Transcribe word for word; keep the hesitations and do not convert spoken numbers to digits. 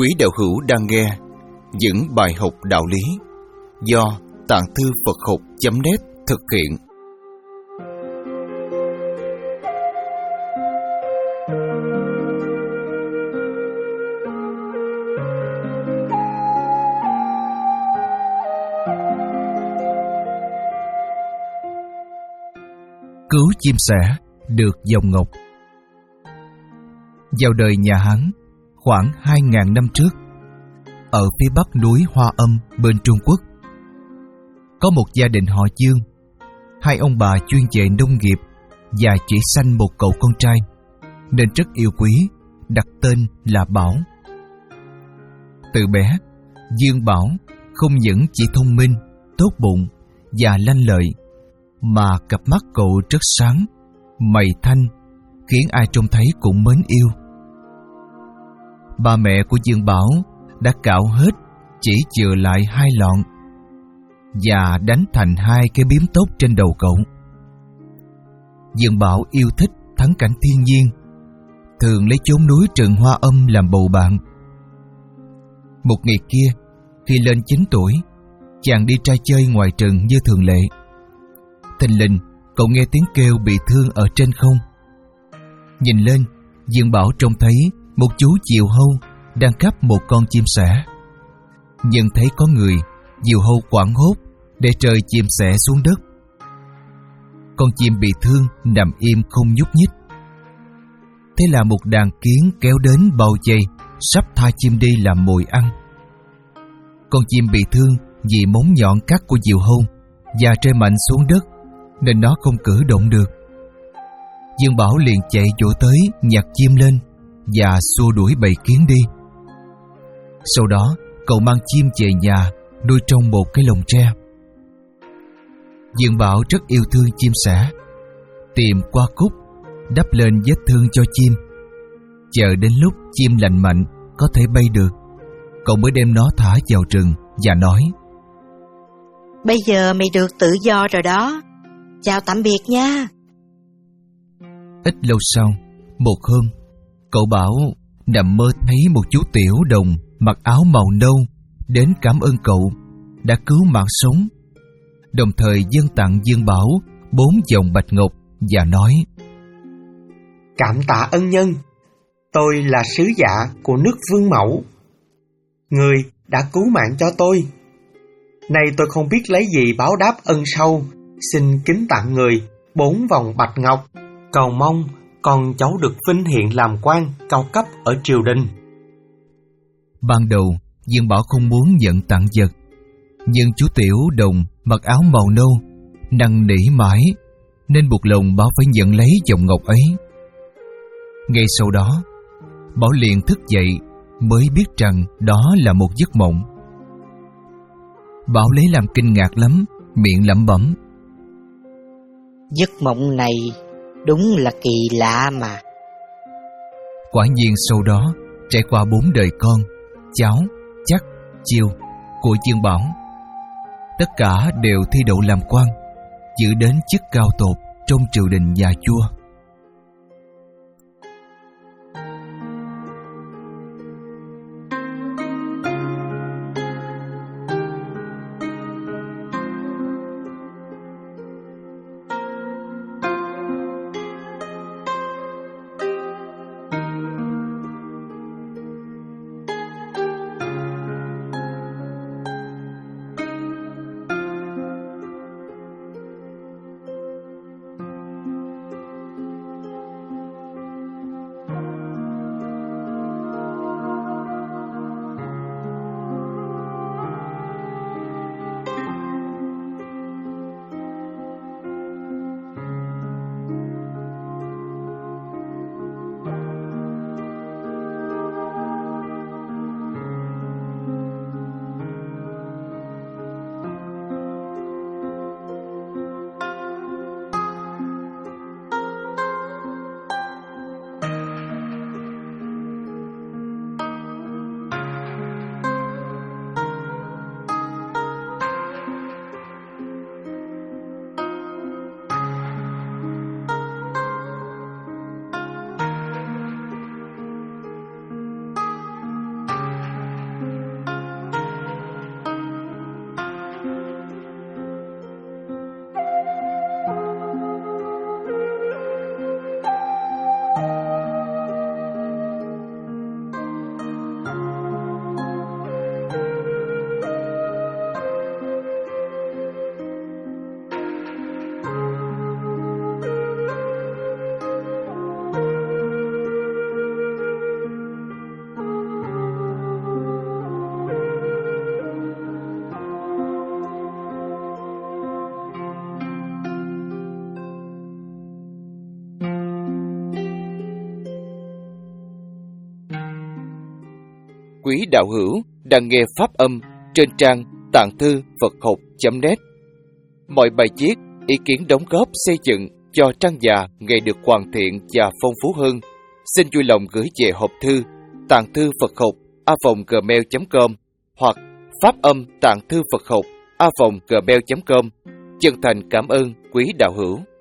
Quý đạo hữu đang nghe những bài học đạo lý do Tạng Thư Phật Học chấm net thực hiện. Cứu chim sẻ được dòng ngọc. Vào đời nhà Hán, khoảng hai ngàn năm trước, ở phía bắc núi Hoa Âm bên Trung Quốc, có một gia đình họ Dương. Hai ông bà chuyên về nông nghiệp và chỉ sanh một cậu con trai, nên rất yêu quý, đặt tên là Bảo. Từ bé, Dương Bảo không những chỉ thông minh, tốt bụng và lanh lợi, mà cặp mắt cậu rất sáng, mày thanh, khiến ai trông thấy cũng mến yêu. Ba mẹ của Dương Bảo đã cạo hết, chỉ chừa lại hai lọn và đánh thành hai cái bím tóc trên đầu cậu. Dương Bảo yêu thích thắng cảnh thiên nhiên, thường lấy chốn núi Rừng Hoa Âm làm bầu bạn. Một ngày kia, khi lên chín tuổi, chàng đi ra chơi ngoài rừng như thường lệ. Thình lình, cậu nghe tiếng kêu bị thương ở trên không. Nhìn lên, Dương Bảo trông thấy một chú diều hâu đang cắp một con chim sẻ. Nhưng thấy có người, diều hâu hoảng hốt để rơi chim sẻ xuống đất. Con chim bị thương nằm im không nhúc nhích. Thế là một đàn kiến kéo đến bao vây, sắp tha chim đi làm mồi ăn. Con chim bị thương vì móng nhọn cắt của diều hâu và rơi mạnh xuống đất, nên nó không cử động được. Dương Bảo liền chạy vỗ tới nhặt chim lên và xua đuổi bầy kiến đi. Sau đó, cậu mang chim về nhà nuôi trong một cái lồng tre. Dương Bảo rất yêu thương chim sẻ, tìm qua cúc đắp lên vết thương cho chim. Chờ đến lúc chim lành mạnh có thể bay được, cậu mới đem nó thả vào rừng và nói: "Bây giờ mày được tự do rồi đó. Chào tạm biệt nha." Ít lâu sau, một hôm, cậu Bảo nằm mơ thấy một chú tiểu đồng mặc áo màu nâu đến cảm ơn cậu đã cứu mạng sống, đồng thời dâng tặng Dương Bảo bốn vòng bạch ngọc và nói: "Cảm tạ ân nhân, tôi là sứ giả của nước Vương Mẫu. Người đã cứu mạng cho tôi. Nay tôi không biết lấy gì báo đáp ân sau, xin kính tặng người bốn vòng bạch ngọc, cầu mong con cháu được vinh hiển làm quan cao cấp ở triều đình." Ban đầu, Dương Bảo không muốn nhận tặng vật, nhưng chú tiểu đồng mặc áo màu nâu năn nỉ mãi, nên buộc lòng Bảo phải nhận lấy vòng ngọc ấy. Ngay sau đó, Bảo liền thức dậy mới biết rằng đó là một giấc mộng. Bảo lấy làm kinh ngạc lắm, miệng lẩm bẩm: "Giấc mộng này đúng là kỳ lạ mà." Quả nhiên sau đó, trải qua bốn đời con, cháu, chắc, chiêu của Dương Bảo, tất cả đều thi đậu làm quan, giữ đến chức cao tột trong triều đình nhà Vua. quý đạo hữu đang nghe pháp âm trên trang tạng thư Phật học chấm net. Mọi bài viết, ý kiến đóng góp xây dựng cho trang già ngày được hoàn thiện và phong phú hơn, xin vui lòng gửi về hộp thư tạng thư Phật học a vòng gmail chấm com hoặc pháp âm tạng thư Phật học a vòng gmail chấm com. Chân thành cảm ơn quý đạo hữu.